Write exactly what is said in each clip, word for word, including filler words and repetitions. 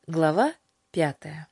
Глава пятая.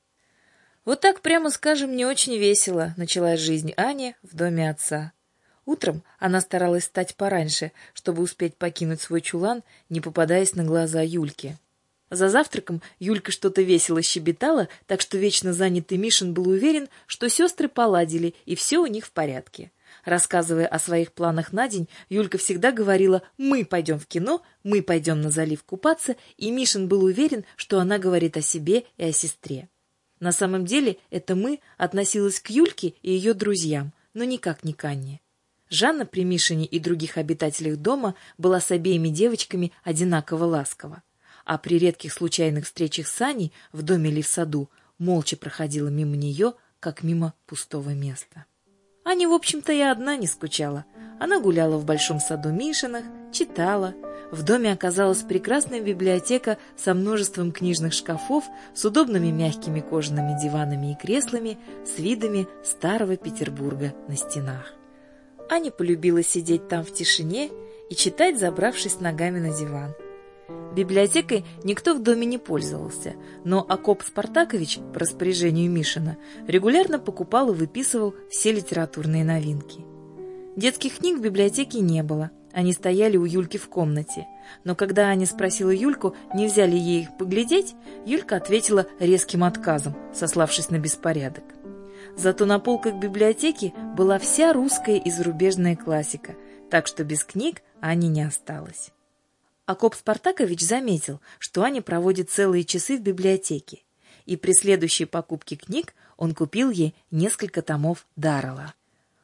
Вот так, прямо скажем, не очень весело началась жизнь Ани в доме отца. Утром она старалась встать пораньше, чтобы успеть покинуть свой чулан, не попадаясь на глаза Юльке. За завтраком Юлька что-то весело щебетала, так что вечно занятый Мишин был уверен, что сестры поладили и все у них в порядке. Рассказывая о своих планах на день, Юлька всегда говорила: «Мы пойдем в кино, мы пойдем на залив купаться», и Мишин был уверен, что она говорит о себе и о сестре. На самом деле это «мы» относилось к Юльке и ее друзьям, но никак не к Анне. Жанна при Мишине и других обитателях дома была с обеими девочками одинаково ласкова, а при редких случайных встречах с Аней в доме или в саду молча проходила мимо нее, как мимо пустого места. Аня, в общем-то, и одна не скучала. Она гуляла в большом саду Мишиных, читала. В доме оказалась прекрасная библиотека со множеством книжных шкафов, с удобными мягкими кожаными диванами и креслами, с видами старого Петербурга на стенах. Аня полюбила сидеть там в тишине и читать, забравшись ногами на диван. Библиотекой никто в доме не пользовался, но Акоп Спартакович, по распоряжению Мишина, регулярно покупал и выписывал все литературные новинки. Детских книг в библиотеке не было, они стояли у Юльки в комнате, но когда Аня спросила Юльку, нельзя ли ей их поглядеть, Юлька ответила резким отказом, сославшись на беспорядок. Зато на полках библиотеки была вся русская и зарубежная классика, так что без книг Ани не осталось. Акоп Спартакович заметил, что Аня проводит целые часы в библиотеке, и при следующей покупке книг он купил ей несколько томов Даррелла.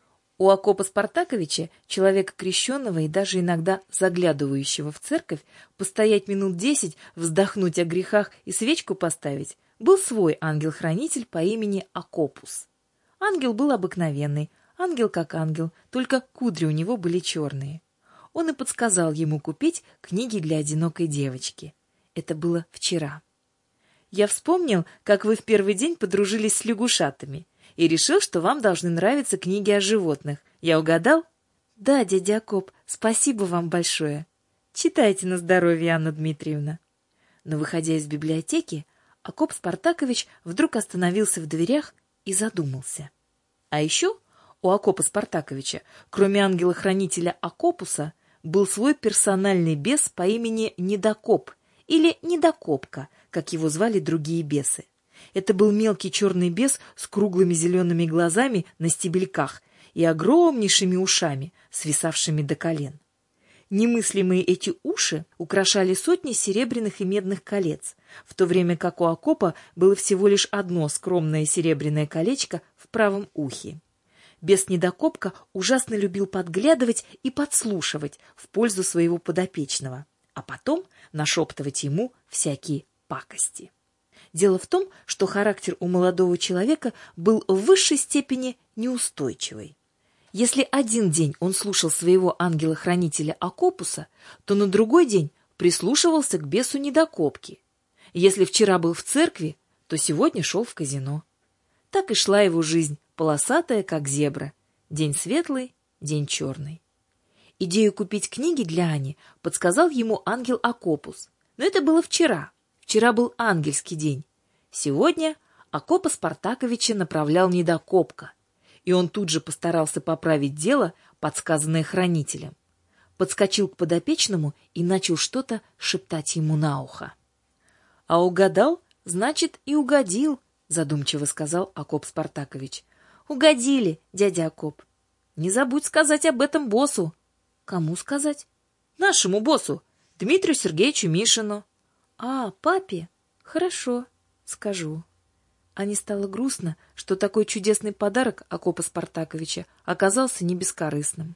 У Акопа Спартаковича, человека крещенного и даже иногда заглядывающего в церковь, постоять минут десять, вздохнуть о грехах и свечку поставить, был свой ангел-хранитель по имени Акопус. Ангел был обыкновенный, ангел как ангел, только кудри у него были черные. Он и подсказал ему купить книги для одинокой девочки. Это было вчера. «Я вспомнил, как вы в первый день подружились с лягушатами, и решил, что вам должны нравиться книги о животных. Я угадал?» «Да, дядя Акоп, спасибо вам большое. Читайте на здоровье, Анна Дмитриевна». Но, выходя из библиотеки, Акоп Спартакович вдруг остановился в дверях и задумался. А еще у Акопа Спартаковича, кроме ангела-хранителя Акопуса, был свой персональный бес по имени Недокоп или Недокопка, как его звали другие бесы. Это был мелкий черный бес с круглыми зелеными глазами на стебельках и огромнейшими ушами, свисавшими до колен. Немыслимые эти уши украшали сотни серебряных и медных колец, в то время как у Акопа было всего лишь одно скромное серебряное колечко в правом ухе. Бес Недокопка ужасно любил подглядывать и подслушивать в пользу своего подопечного, а потом нашептывать ему всякие пакости. Дело в том, что характер у молодого человека был в высшей степени неустойчивый. Если один день он слушал своего ангела-хранителя Акопуса, то на другой день прислушивался к бесу Недокопки. Если вчера был в церкви, то сегодня шел в казино. Так и шла его жизнь, полосатая, как зебра. День светлый, день черный. Идею купить книги для Ани подсказал ему ангел Акопус. Но это было вчера. Вчера был ангельский день. Сегодня Акопа Спартаковича направлял Недокопка, и он тут же постарался поправить дело, подсказанное хранителем. Подскочил к подопечному и начал что-то шептать ему на ухо. — А угадал, значит, и угодил, — задумчиво сказал Акоп Спартакович. — Угодили, дядя Акоп. Не забудь сказать об этом боссу. — Кому сказать? — Нашему боссу, Дмитрию Сергеевичу Мишину. — А, папе? Хорошо, скажу. Ане стало грустно, что такой чудесный подарок Акопа Спартаковича оказался не бескорыстным.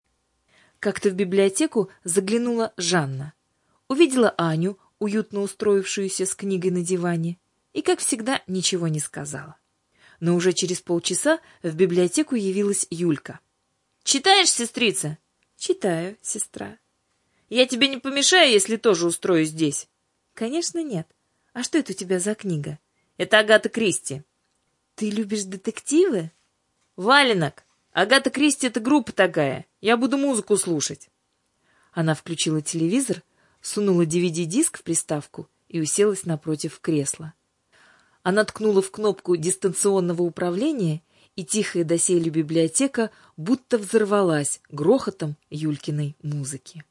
Как-то в библиотеку заглянула Жанна. Увидела Аню, уютно устроившуюся с книгой на диване, и, как всегда, ничего не сказала. Но уже через полчаса в библиотеку явилась Юлька. — Читаешь, сестрица? — Читаю, сестра. — Я тебе не помешаю, если тоже устрою здесь? — Конечно, нет. А что это у тебя за книга? — Это Агата Кристи. — Ты любишь детективы? — Валенок. Агата Кристи — это группа такая. Я буду музыку слушать. Она включила телевизор, сунула ди ви ди-диск в приставку и уселась напротив кресла. Она ткнула в кнопку дистанционного управления, и тихая доселе библиотека будто взорвалась грохотом Юлькиной музыки.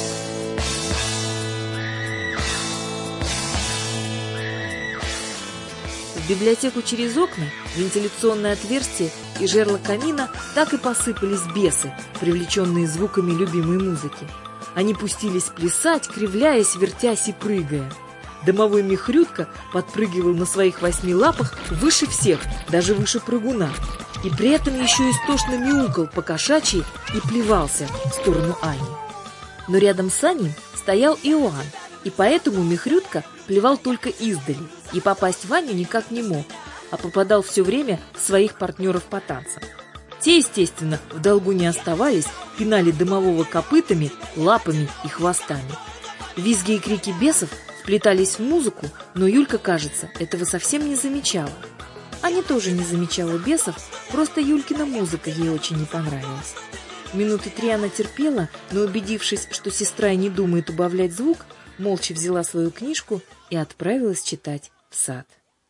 В библиотеку через окна, вентиляционное отверстие и жерло камина так и посыпались бесы, привлеченные звуками любимой музыки. Они пустились плясать, кривляясь, вертясь и прыгая. Домовой Михрютка подпрыгивал на своих восьми лапах выше всех, даже выше прыгуна. И при этом еще истошно мяукал по-кошачьи и плевался в сторону Ани. Но рядом с Аней стоял Иоанн, и поэтому Михрютка плевал только издали, и попасть в Аню никак не мог, а попадал все время в своих партнеров по танцам. Те, естественно, в долгу не оставались, пинали домового копытами, лапами и хвостами. Визги и крики бесов вплетались в музыку, но Юлька, кажется, этого совсем не замечала. Аня тоже не замечала бесов, просто Юлькина музыка ей очень не понравилась. Минуты три она терпела, но, убедившись, что сестра и не думает убавлять звук, молча взяла свою книжку и отправилась читать в сад.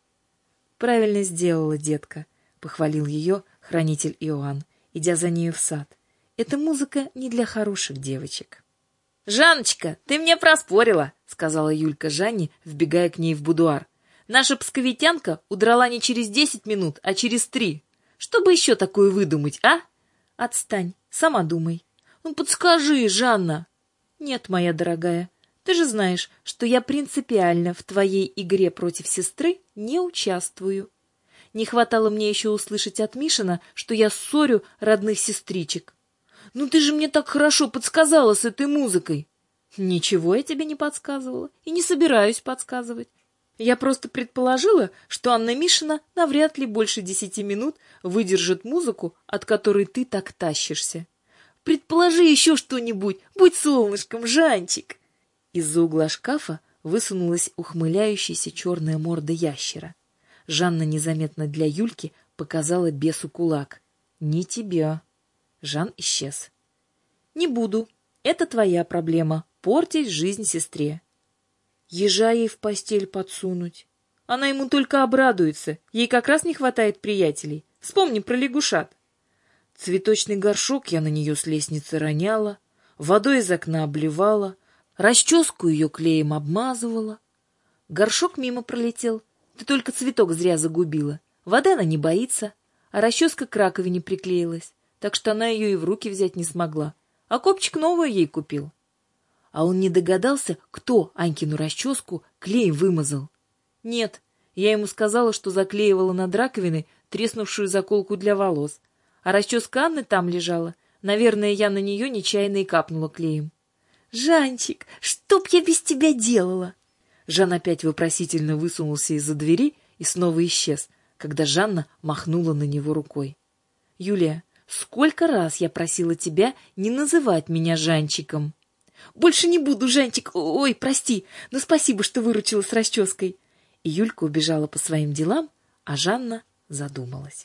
«Правильно сделала, детка», — похвалил ее хранитель Иоанн, идя за нею в сад. «Эта музыка не для хороших девочек». «Жанночка, ты мне проспорила», — сказала Юлька Жанне, вбегая к ней в будуар. «Наша псковитянка удрала не через десять минут, а через три. Что бы еще такое выдумать, а?» «Отстань, сама думай». «Ну, подскажи, Жанна». «Нет, моя дорогая, ты же знаешь, что я принципиально в твоей игре против сестры не участвую. Не хватало мне еще услышать от Мишина, что я ссорю родных сестричек. Ну ты же мне так хорошо подсказала с этой музыкой». «Ничего я тебе не подсказывала и не собираюсь подсказывать. Я просто предположила, что Анна Мишина навряд ли больше десяти минут выдержит музыку, от которой ты так тащишься. Предположи еще что-нибудь, будь солнышком, Жанчик». Из-за угла шкафа высунулась ухмыляющаяся черная морда ящера. Жанна незаметно для Юльки показала бесу кулак. «Не тебя». Жан исчез. «Не буду. Это твоя проблема — портить жизнь сестре. Ежа ей в постель подсунуть. Она ему только обрадуется. Ей как раз не хватает приятелей. Вспомни про лягушат. Цветочный горшок я на нее с лестницы роняла, водой из окна обливала, расческу ее клеем обмазывала. Горшок мимо пролетел. Ты только цветок зря загубила. Вода она не боится, а расческа к раковине приклеилась, так что она ее и в руки взять не смогла. А копчик новую ей купил». А он не догадался, кто Анькину расческу клеем вымазал. Нет, я ему сказала, что заклеивала над раковиной треснувшую заколку для волос. А расческа Анны там лежала. Наверное, я на нее нечаянно и капнула клеем. «Жанчик, что б я без тебя делала?» Жан опять вопросительно высунулся из-за двери и снова исчез, когда Жанна махнула на него рукой. «Юлия, сколько раз я просила тебя не называть меня Жанчиком?» «Больше не буду, Жанчик. Ой, прости, но спасибо, что выручила с расческой». И Юлька убежала по своим делам, а Жанна задумалась.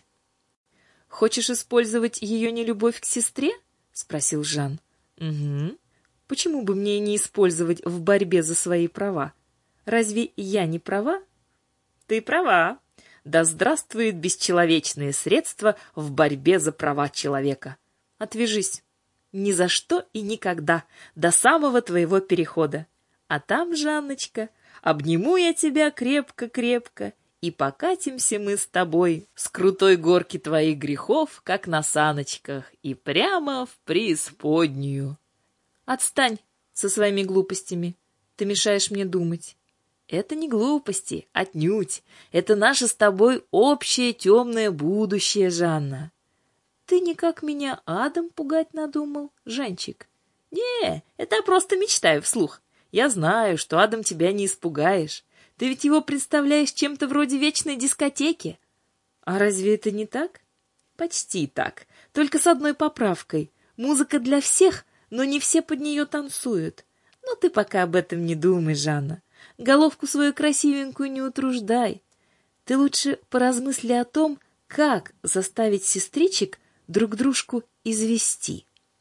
«Хочешь использовать ее нелюбовь к сестре?» — спросил Жан. «Угу. Почему бы мне не использовать в борьбе за свои права? Разве я не права?» «Ты права. Да здравствуют бесчеловечные средства в борьбе за права человека. Отвяжись. Ни за что и никогда, до самого твоего перехода. А там, Жанночка, обниму я тебя крепко-крепко, и покатимся мы с тобой с крутой горки твоих грехов, как на саночках, и прямо в преисподнюю». «Отстань со своими глупостями. Ты мешаешь мне думать». «Это не глупости, отнюдь. Это наше с тобой общее темное будущее, Жанна». «Ты никак меня адом пугать надумал, Жанчик?» «Не, это я просто мечтаю вслух. Я знаю, что адом тебя не испугаешь. Ты ведь его представляешь чем-то вроде вечной дискотеки». «А разве это не так?» «Почти так, только с одной поправкой. Музыка для всех, но не все под нее танцуют. Но ты пока об этом не думай, Жанна. Головку свою красивенькую не утруждай. Ты лучше поразмысли о том, как заставить сестричек друг дружку извести».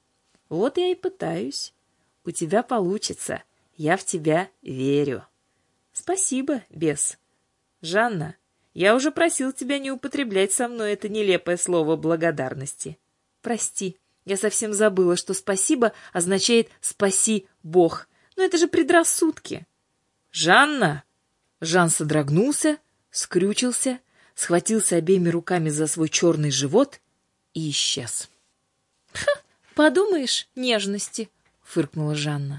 «Вот я и пытаюсь. У тебя получится. Я в тебя верю». Спасибо, бес. Жанна, я уже просил тебя не употреблять со мной это нелепое слово благодарности. Прости, я совсем забыла, что спасибо означает «спаси Бог». Но это же предрассудки. Жанна! Жан содрогнулся, скрючился, схватился обеими руками за свой черный живот и исчез. «Подумаешь, нежности!» — фыркнула Жанна.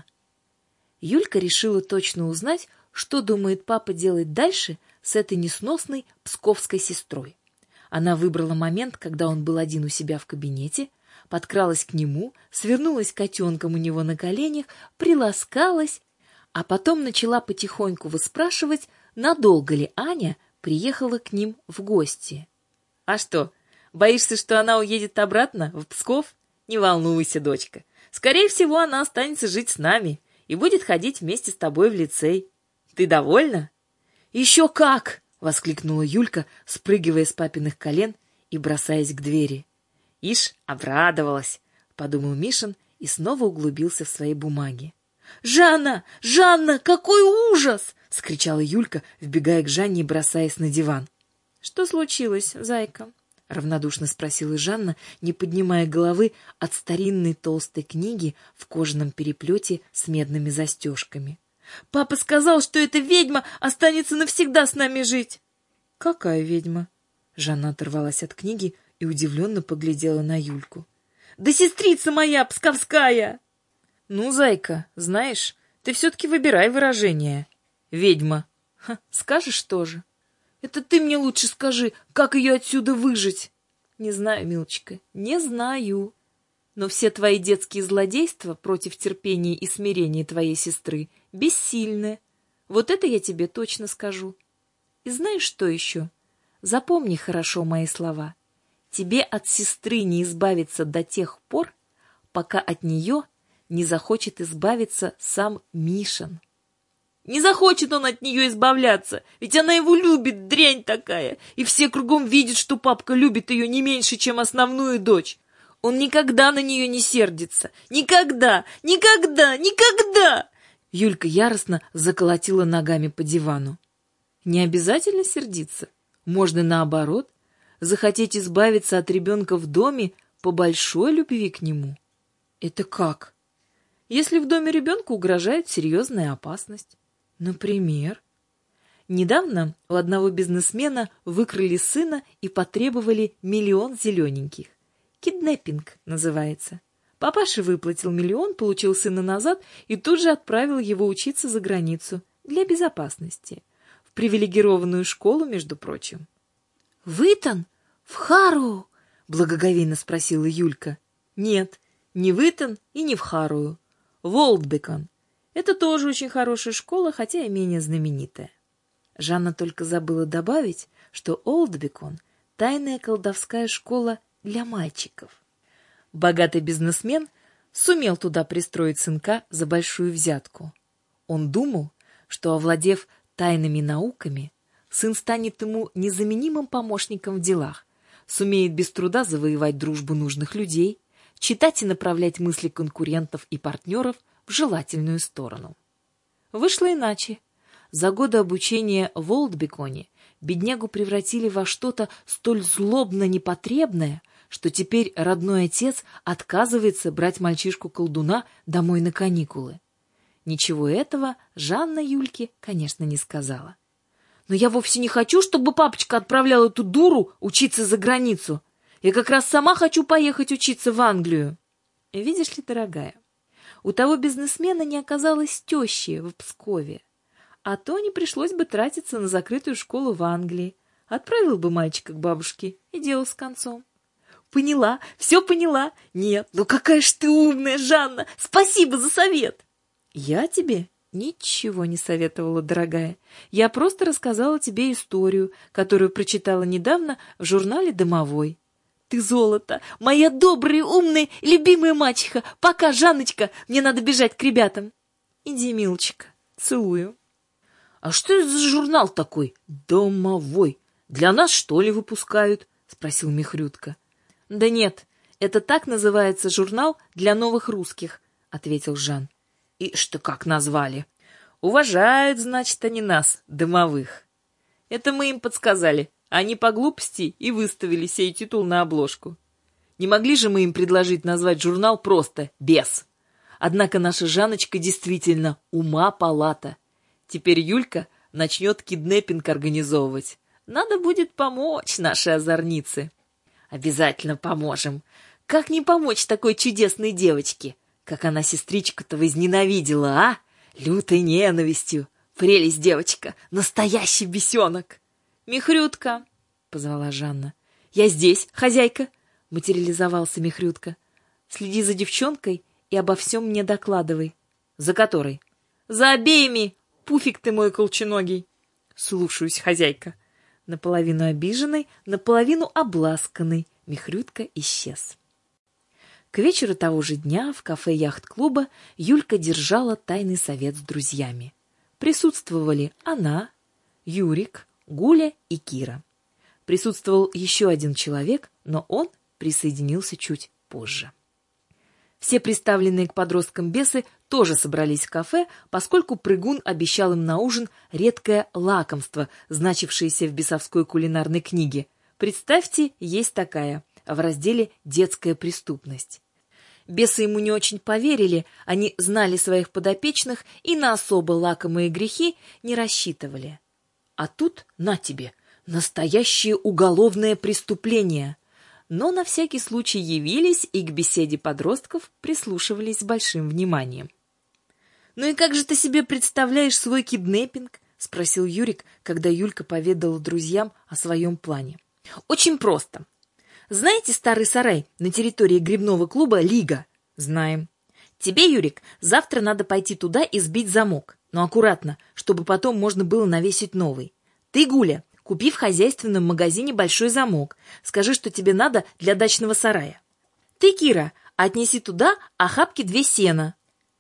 Юлька решила точно узнать, что думает папа делать дальше с этой несносной псковской сестрой. Она выбрала момент, когда он был один у себя в кабинете, подкралась к нему, свернулась котенком у него на коленях, приласкалась, а потом начала потихоньку выспрашивать, надолго ли Аня приехала к ним в гости. «А что, боишься, что она уедет обратно, в Псков? Не волнуйся, дочка. Скорее всего, она останется жить с нами и будет ходить вместе с тобой в лицей. Ты довольна?» «Еще как!» — воскликнула Юлька, спрыгивая с папиных колен и бросаясь к двери. «Ишь, обрадовалась!» — подумал Мишин и снова углубился в свои бумаги. «Жанна! Жанна! Какой ужас!» — скричала Юлька, вбегая к Жанне и бросаясь на диван. «Что случилось, зайка?» — равнодушно спросила Жанна, не поднимая головы от старинной толстой книги в кожаном переплете с медными застежками. «Папа сказал, что эта ведьма останется навсегда с нами жить». «Какая ведьма?» Жанна оторвалась от книги и удивленно поглядела на Юльку. «Да сестрица моя, псковская!» «Ну, зайка, знаешь, ты все-таки выбирай выражение. Ведьма. Ха, скажешь тоже?» «Это ты мне лучше скажи, как ее отсюда выжить?» «Не знаю, милочка, не знаю. Но все твои детские злодейства против терпения и смирения твоей сестры бессильны. Вот это я тебе точно скажу. И знаешь, что еще? Запомни хорошо мои слова. Тебе от сестры не избавиться до тех пор, пока от нее не захочет избавиться сам Мишин». «Не захочет он от нее избавляться, ведь она его любит, дрянь такая, и все кругом видят, что папка любит ее не меньше, чем основную дочь. Он никогда на нее не сердится. Никогда! Никогда! Никогда!» Юлька яростно заколотила ногами по дивану. «Не обязательно сердиться. Можно, наоборот, захотеть избавиться от ребенка в доме по большой любви к нему». «Это как?» «Если в доме ребенку угрожает серьезная опасность. Например?» Недавно у одного бизнесмена выкрали сына и потребовали миллион зелененьких. Киднеппинг называется. Папаша выплатил миллион, получил сына назад и тут же отправил его учиться за границу для безопасности. В привилегированную школу, между прочим. «В Итон? В Харроу?» — благоговейно спросила Юлька. «Нет, не в Итон и не в Харроу. В Олдбекон. Это тоже очень хорошая школа, хотя и менее знаменитая». Жанна только забыла добавить, что Олдбекон — тайная колдовская школа для мальчиков. Богатый бизнесмен сумел туда пристроить сынка за большую взятку. Он думал, что, овладев тайными науками, сын станет ему незаменимым помощником в делах, сумеет без труда завоевать дружбу нужных людей, читать и направлять мысли конкурентов и партнеров в желательную сторону. Вышло иначе. За годы обучения в Олдбеконе беднягу превратили во что-то столь злобно непотребное, что теперь родной отец отказывается брать мальчишку-колдуна домой на каникулы. Ничего этого Жанна Юльке, конечно, не сказала. «Но я вовсе не хочу, чтобы папочка отправлял эту дуру учиться за границу. Я как раз сама хочу поехать учиться в Англию». «Видишь ли, дорогая, у того бизнесмена не оказалось тещи в Пскове, а то не пришлось бы тратиться на закрытую школу в Англии. Отправил бы мальчика к бабушке, и дело с концом». «Поняла, все поняла. Нет, ну какая ж ты умная, Жанна! Спасибо за совет!» «Я тебе ничего не советовала, дорогая. Я просто рассказала тебе историю, которую прочитала недавно в журнале «Домовой». Ты золото! Моя добрая, умная, любимая мачеха! Пока, Жанночка, мне надо бежать к ребятам. Иди, милочка, целую. А что это за журнал такой? «Домовой». Для нас, что ли, выпускают? Спросил Михрютка. Да нет, это так называется журнал для новых русских, ответил Жан. И что как назвали? Уважают, значит, они нас, домовых. Это мы им подсказали. Они по глупости и выставили сей титул на обложку. Не могли же мы им предложить назвать журнал просто «Бес». Однако наша Жанночка действительно ума палата. Теперь Юлька начнет киднеппинг организовывать. Надо будет помочь нашей озорнице. Обязательно поможем. Как не помочь такой чудесной девочке? Как она сестричку-то возненавидела, а? Лютой ненавистью. Прелесть девочка, настоящий бесенок. Михрютка, позвала Жанна. Я здесь, хозяйка, материализовался Михрютка. Следи за девчонкой и обо всем мне докладывай. За которой? За обеими, пуфик ты мой колченогий. Слушаюсь, хозяйка. Наполовину обиженный, наполовину обласканный, Михрютка исчез. К вечеру того же дня в кафе яхт-клуба Юлька держала тайный совет с друзьями. Присутствовали она, Юрик, Гуля и Кира. Присутствовал еще один человек, но он присоединился чуть позже. Все представленные к подросткам бесы тоже собрались в кафе, поскольку прыгун обещал им на ужин редкое лакомство, значившееся в бесовской кулинарной книге. Представьте, есть такая, в разделе «Детская преступность». Бесы ему не очень поверили, они знали своих подопечных и на особо лакомые грехи не рассчитывали. А тут, на тебе, настоящее уголовное преступление. Но на всякий случай явились и к беседе подростков прислушивались с большим вниманием. «Ну и как же ты себе представляешь свой киднеппинг?» — спросил Юрик, когда Юлька поведала друзьям о своем плане. «Очень просто. Знаете старый сарай на территории грибного клуба «Лига»?» «Знаем. Тебе, Юрик, завтра надо пойти туда и сбить замок, но аккуратно, чтобы потом можно было навесить новый. Ты, Гуля, купи в хозяйственном магазине большой замок. Скажи, что тебе надо для дачного сарая. Ты, Кира, отнеси туда охапки две сена.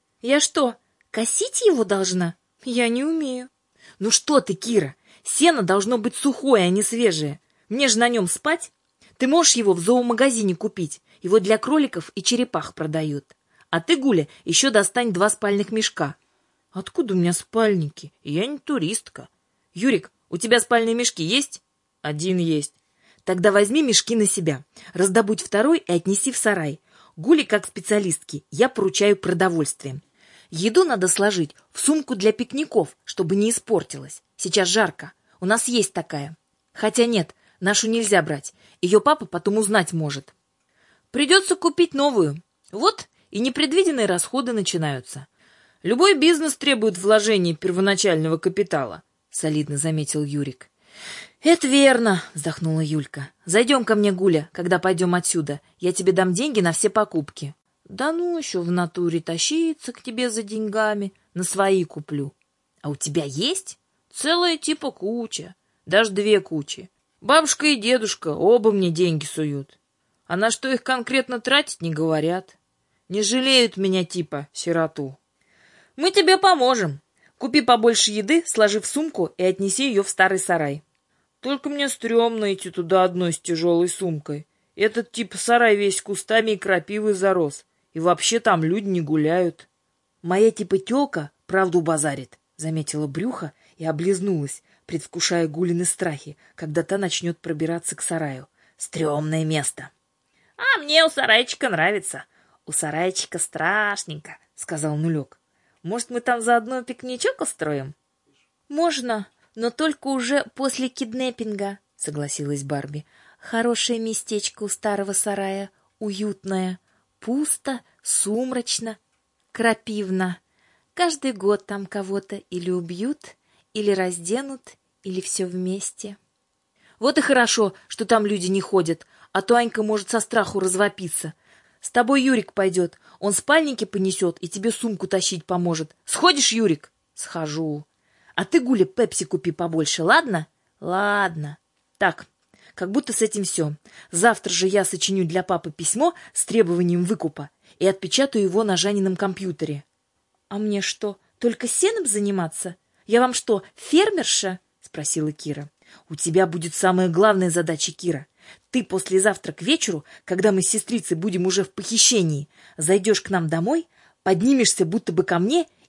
Я что, косить его должна? Я не умею. Ну что ты, Кира, сено должно быть сухое, а не свежее. Мне же на нем спать. Ты можешь его в зоомагазине купить. Его для кроликов и черепах продают. А ты, Гуля, еще достань два спальных мешка. Откуда у меня спальники? Я не туристка. Юрик, у тебя спальные мешки есть? Один есть. Тогда возьми мешки на себя. Раздобудь второй и отнеси в сарай. Гуле, как специалистке, я поручаю продовольствием. Еду надо сложить в сумку для пикников, чтобы не испортилась. Сейчас жарко. У нас есть такая. Хотя нет, нашу нельзя брать. Ее папа потом узнать может. Придется купить новую. Вот и непредвиденные расходы начинаются. Любой бизнес требует вложения первоначального капитала, солидно заметил Юрик. Это верно, вздохнула Юлька. Зайдем ко мне, Гуля, когда пойдем отсюда. Я тебе дам деньги на все покупки. Да ну еще в натуре тащиться к тебе за деньгами. На свои куплю. А у тебя есть? Целая типа куча. Даже две кучи. Бабушка и дедушка оба мне деньги суют. А на что их конкретно тратить, не говорят. Не жалеют меня типа сироту. Мы тебе поможем. Купи побольше еды, сложи в сумку и отнеси ее в старый сарай. Только мне стрёмно идти туда одной с тяжелой сумкой. Этот типа сарай весь кустами и крапивой зарос. И вообще там люди не гуляют. Моя типа тёлка правду базарит, заметила Брюха и облизнулась, предвкушая Гулины страхи, когда та начнет пробираться к сараю. Стрёмное место. — А мне у сарайчика нравится. У сарайчика страшненько, — сказал Нулек. — Может, мы там заодно пикничок устроим? — Можно, но только уже после киднеппинга, — согласилась Барби. — Хорошее местечко у старого сарая, уютное, пусто, сумрачно, крапивно. Каждый год там кого-то или убьют, или разденут, или все вместе. Вот и хорошо, что там люди не ходят, а то Анька может со страху развопиться. С тобой Юрик пойдет, он спальники понесет и тебе сумку тащить поможет. Сходишь, Юрик? Схожу. А ты, Гуля, пепси купи побольше, ладно? Ладно. Так, как будто с этим все. Завтра же я сочиню для папы письмо с требованием выкупа и отпечатаю его на Жанином компьютере. А мне что, только сеном заниматься? Я вам что, фермерша? Спросила Кира. У тебя будет самая главная задача, Кира. Ты послезавтра к вечеру, когда мы с сестрицей будем уже в похищении, зайдешь к нам домой, поднимешься будто бы ко мне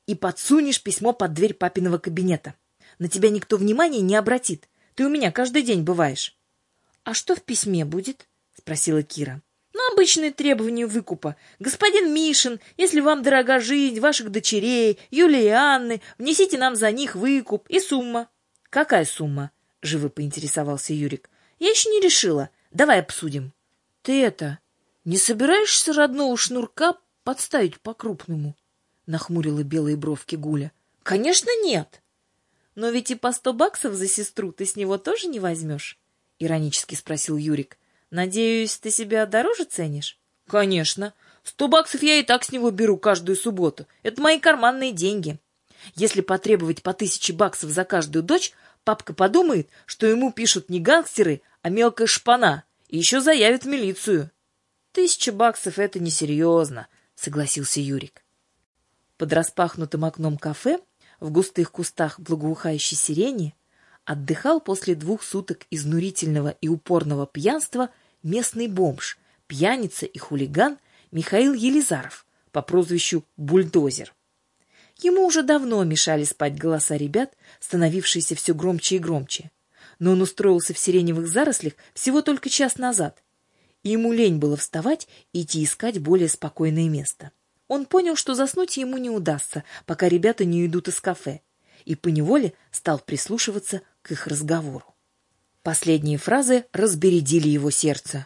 и подсунешь письмо под дверь папиного кабинета. На тебя никто внимания не обратит. Ты у меня каждый день бываешь. — А что в письме будет? — спросила Кира. — Ну, обычные требования выкупа. Господин Мишин, если вам дорога жизнь ваших дочерей, Юлии и Анны, внесите нам за них выкуп и сумма. — Какая сумма? — живо поинтересовался Юрик. — Я еще не решила. Давай обсудим. — Ты это, не собираешься родного шнурка подставить по-крупному? — нахмурила белые бровки Гуля. — Конечно, нет. — Но ведь и по сто баксов за сестру ты с него тоже не возьмешь? — иронически спросил Юрик. — Надеюсь, ты себя дороже ценишь? — Конечно. Сто баксов я и так с него беру каждую субботу. Это мои карманные деньги. Если потребовать по тысяче баксов за каждую дочь, папка подумает, что ему пишут не гангстеры, а мелкая шпана, и еще заявит в милицию. — Тысяча баксов — это несерьезно, — согласился Юрик. Под распахнутым окном кафе, в густых кустах благоухающей сирени, отдыхал после двух суток изнурительного и упорного пьянства местный бомж, пьяница и хулиган Михаил Елизаров по прозвищу Бульдозер. Ему уже давно мешали спать голоса ребят, становившиеся все громче и громче. Но он устроился в сиреневых зарослях всего только час назад, и ему лень было вставать и идти искать более спокойное место. Он понял, что заснуть ему не удастся, пока ребята не уйдут из кафе, и поневоле стал прислушиваться к их разговору. Последние фразы разбередили его сердце.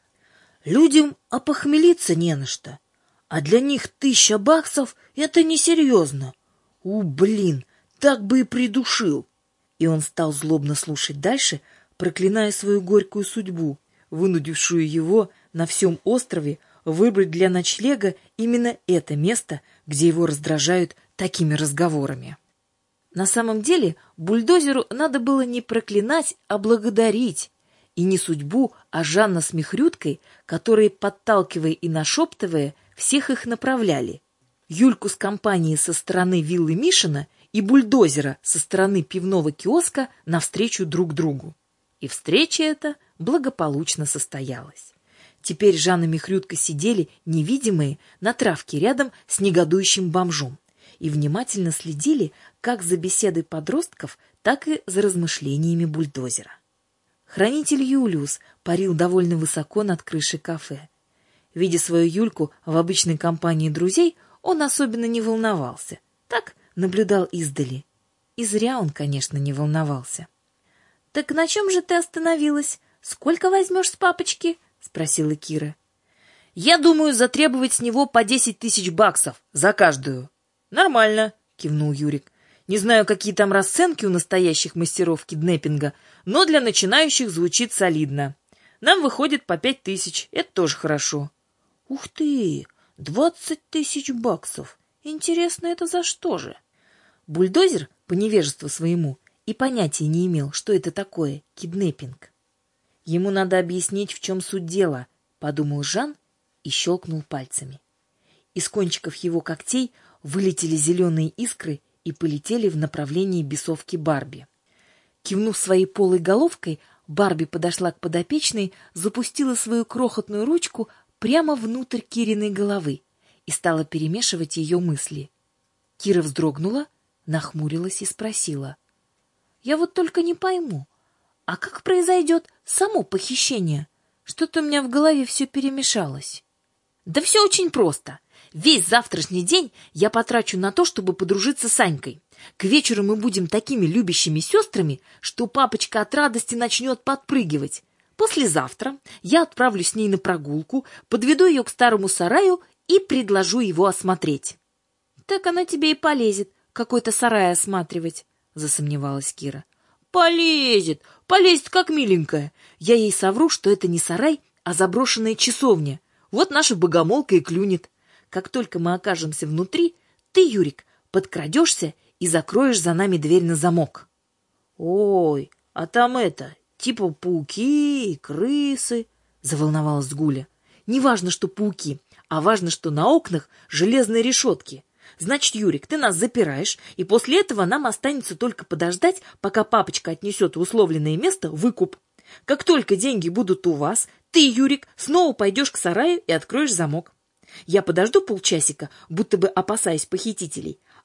«Людям опохмелиться не на что, а для них тысяча баксов — это несерьезно. У, блин, так бы и придушил!» И он стал злобно слушать дальше, проклиная свою горькую судьбу, вынудившую его на всем острове выбрать для ночлега именно это место, где его раздражают такими разговорами. На самом деле Бульдозеру надо было не проклинать, а благодарить. И не судьбу, а Жанна с Михрюткой, которые, подталкивая и нашептывая, всех их направляли. Юльку с компанией со стороны виллы Мишина и Бульдозера со стороны пивного киоска навстречу друг другу. И встреча эта благополучно состоялась. Теперь Жанна и Михрютка сидели, невидимые, на травке рядом с негодующим бомжом и внимательно следили как за беседой подростков, так и за размышлениями Бульдозера. Хранитель Юлиус парил довольно высоко над крышей кафе. Видя свою Юльку в обычной компании друзей, он особенно не волновался. Так наблюдал издали. И зря он, конечно, не волновался. — Так на чем же ты остановилась? Сколько возьмешь с папочки? — спросила Кира. — Я думаю затребовать с него по десять тысяч баксов за каждую. — Нормально, — кивнул Юрик. — Не знаю, какие там расценки у настоящих мастеров киднеппинга, но для начинающих звучит солидно. Нам выходит по пять тысяч, это тоже хорошо. — Ух ты, двадцать тысяч баксов. Интересно, это за что же? Бульдозер, по невежеству своему, и понятия не имел, что это такое киднеппинг. Ему надо объяснить, в чем суть дела, — подумал Жан и щелкнул пальцами. Из кончиков его когтей вылетели зеленые искры и полетели в направлении бесовки Барби. Кивнув своей полой головкой, Барби подошла к подопечной, запустила свою крохотную ручку прямо внутрь Кириной головы и стала перемешивать ее мысли. Кира вздрогнула, нахмурилась и спросила. — Я вот только не пойму, а как произойдет само похищение? Что-то у меня в голове все перемешалось. — Да все очень просто. Весь завтрашний день я потрачу на то, чтобы подружиться с Анькой. К вечеру мы будем такими любящими сестрами, что папочка от радости начнет подпрыгивать. Послезавтра я отправлюсь с ней на прогулку, подведу ее к старому сараю и предложу его осмотреть. — Так она тебе и полезет какой-то сарай осматривать, — засомневалась Кира. — Полезет, полезет как миленькая. Я ей совру, что это не сарай, а заброшенная часовня. Вот наша богомолка и клюнет. Как только мы окажемся внутри, ты, Юрик, подкрадешься и закроешь за нами дверь на замок. — Ой, а там это, типа пауки и крысы, — заволновалась Гуля. — Не важно, что пауки, а важно, что на окнах железные решетки. Значит, Юрик, ты нас запираешь, и после этого нам останется только подождать, пока папочка отнесет в условленное место выкуп. Как только деньги будут у вас, ты, Юрик, снова пойдешь к сараю и откроешь замок. Я подожду полчасика, будто бы опасаясь похитителей,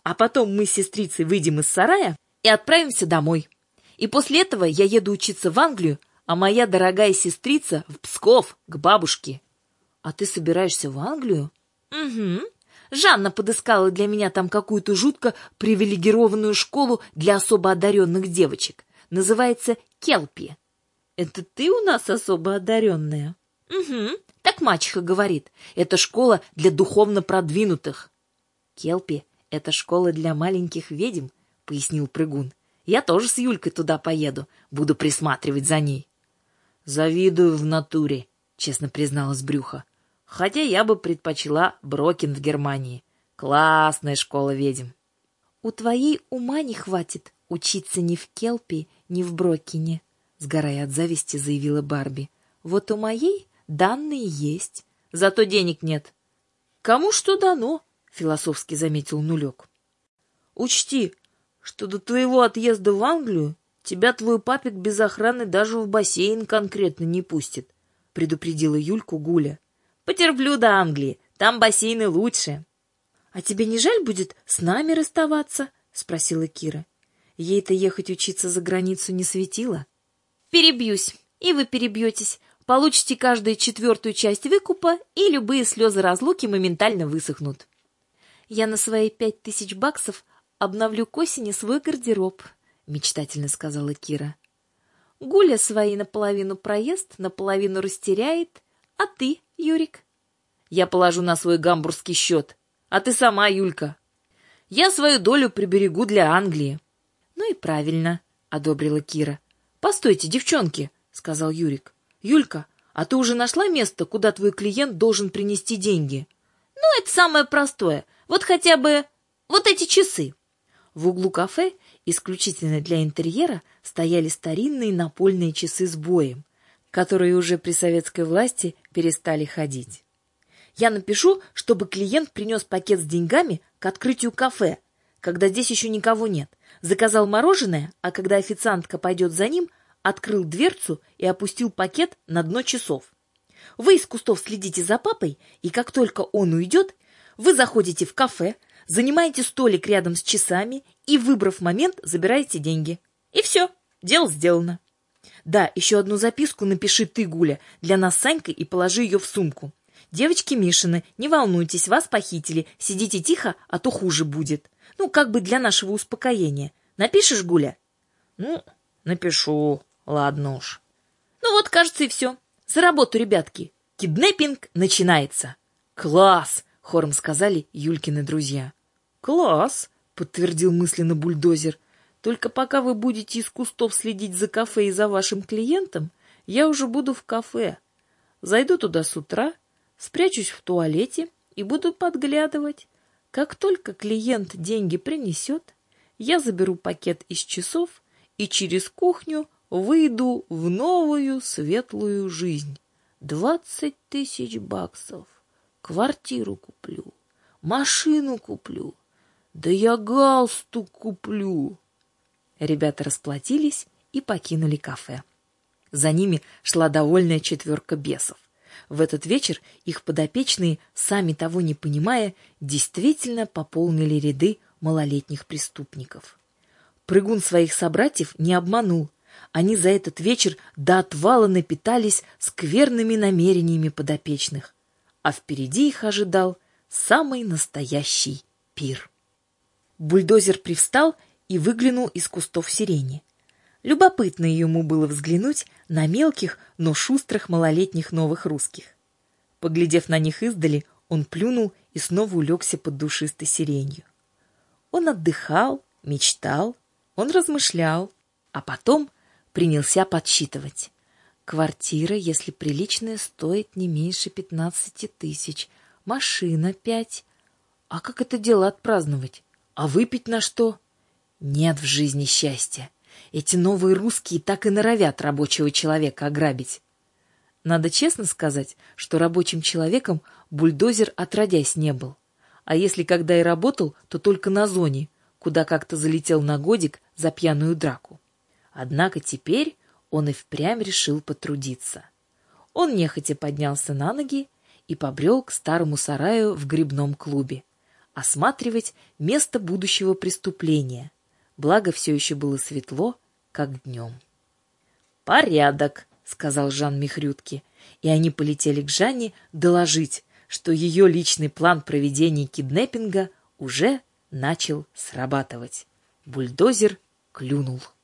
А потом мы с сестрицей выйдем из сарая и отправимся домой. И после этого я еду учиться в Англию, а моя дорогая сестрица в Псков к бабушке. А ты собираешься в Англию? Угу. Жанна подыскала для меня там какую-то жутко привилегированную школу для особо одаренных девочек. Называется Келпи. Это ты у нас особо одаренная? Угу. Так мачеха говорит. Это школа для духовно продвинутых. Келпи — это школа для маленьких ведьм, пояснил Прыгун. Я тоже с Юлькой туда поеду, буду присматривать за ней. Завидую в натуре, честно призналась Брюхо. Хотя я бы предпочла Брокен в Германии. Классная школа ведьм. У твоей ума не хватит учиться ни в Келпи, ни в Брокене, сгорая от зависти, заявила Барби. Вот у моей данные есть, зато денег нет. Кому что дано, философски заметил Нулек. Учти, что до твоего отъезда в Англию тебя твой папик без охраны даже в бассейн конкретно не пустит, предупредила Юльку Гуля. Потерплю до Англии, там бассейны лучше. А тебе не жаль будет с нами расставаться? Спросила Кира. Ей-то ехать учиться за границу не светило. Перебьюсь, и вы перебьетесь. Получите каждую четвертую часть выкупа, и любые слезы разлуки моментально высохнут. Я на свои пять тысяч баксов обновлю к осени свой гардероб, мечтательно сказала Кира. Гуля свои наполовину проезд, наполовину растеряет. А ты, Юрик? Я положу на свой гамбургский счет. А ты сама, Юлька. Я свою долю приберегу для Англии. Ну и правильно, одобрила Кира. Постойте, девчонки, сказал Юрик. Юлька, а ты уже нашла место, куда твой клиент должен принести деньги? Ну, это самое простое. Вот хотя бы вот эти часы. В углу кафе, исключительно для интерьера, стояли старинные напольные часы с боем, которые уже при советской власти перестали ходить. Я напишу, чтобы клиент принес пакет с деньгами к открытию кафе, когда здесь еще никого нет. Заказал мороженое, а когда официантка пойдет за ним, открыл дверцу и опустил пакет на дно часов. Вы из кустов следите за папой, и как только он уйдет, вы заходите в кафе, занимаете столик рядом с часами и, выбрав момент, забираете деньги. И все, дело сделано. Да, еще одну записку напиши ты, Гуля, для нас с Санькой и положи ее в сумку. Девочки Мишины, не волнуйтесь, вас похитили, сидите тихо, а то хуже будет. Ну, как бы для нашего успокоения. Напишешь, Гуля? Ну, напишу, ладно уж. Ну вот, кажется, и все. За работу, ребятки. Киднеппинг начинается. Класс! Хором сказали Юлькины друзья. Класс! Подтвердил мысленно бульдозер. Только пока вы будете из кустов следить за кафе и за вашим клиентом, я уже буду в кафе. Зайду туда с утра, спрячусь в туалете и буду подглядывать. Как только клиент деньги принесет, я заберу пакет из часов и через кухню выйду в новую светлую жизнь. Двадцать тысяч баксов. Квартиру куплю, машину куплю, да я галстук куплю. Ребята расплатились и покинули кафе. За ними шла довольная четверка бесов. В этот вечер их подопечные, сами того не понимая, действительно пополнили ряды малолетних преступников. Прыгун своих собратьев не обманул. Они за этот вечер до отвала напитались скверными намерениями подопечных. А впереди их ожидал самый настоящий пир. Бульдозер привстал и выглянул из кустов сирени. Любопытно ему было взглянуть на мелких, но шустрых малолетних новых русских. Поглядев на них издали, он плюнул и снова улегся под душистой сиренью. Он отдыхал, мечтал, он размышлял, а потом принялся подсчитывать. Квартира, если приличная, стоит не меньше пятнадцати тысяч. Машина пять. А как это дело отпраздновать? А выпить на что? Нет в жизни счастья. Эти новые русские так и норовят рабочего человека ограбить. Надо честно сказать, что рабочим человеком бульдозер отродясь не был. А если когда и работал, то только на зоне, куда как-то залетел на годик за пьяную драку. Однако теперь он и впрямь решил потрудиться. Он нехотя поднялся на ноги и побрел к старому сараю в грибном клубе. осматривать место будущего преступления. Благо, все еще было светло, как днем. «Порядок», — сказал Жан Михрютке, и они полетели к Жанне доложить, что ее личный план проведения киднеппинга уже начал срабатывать. Бульдозер клюнул.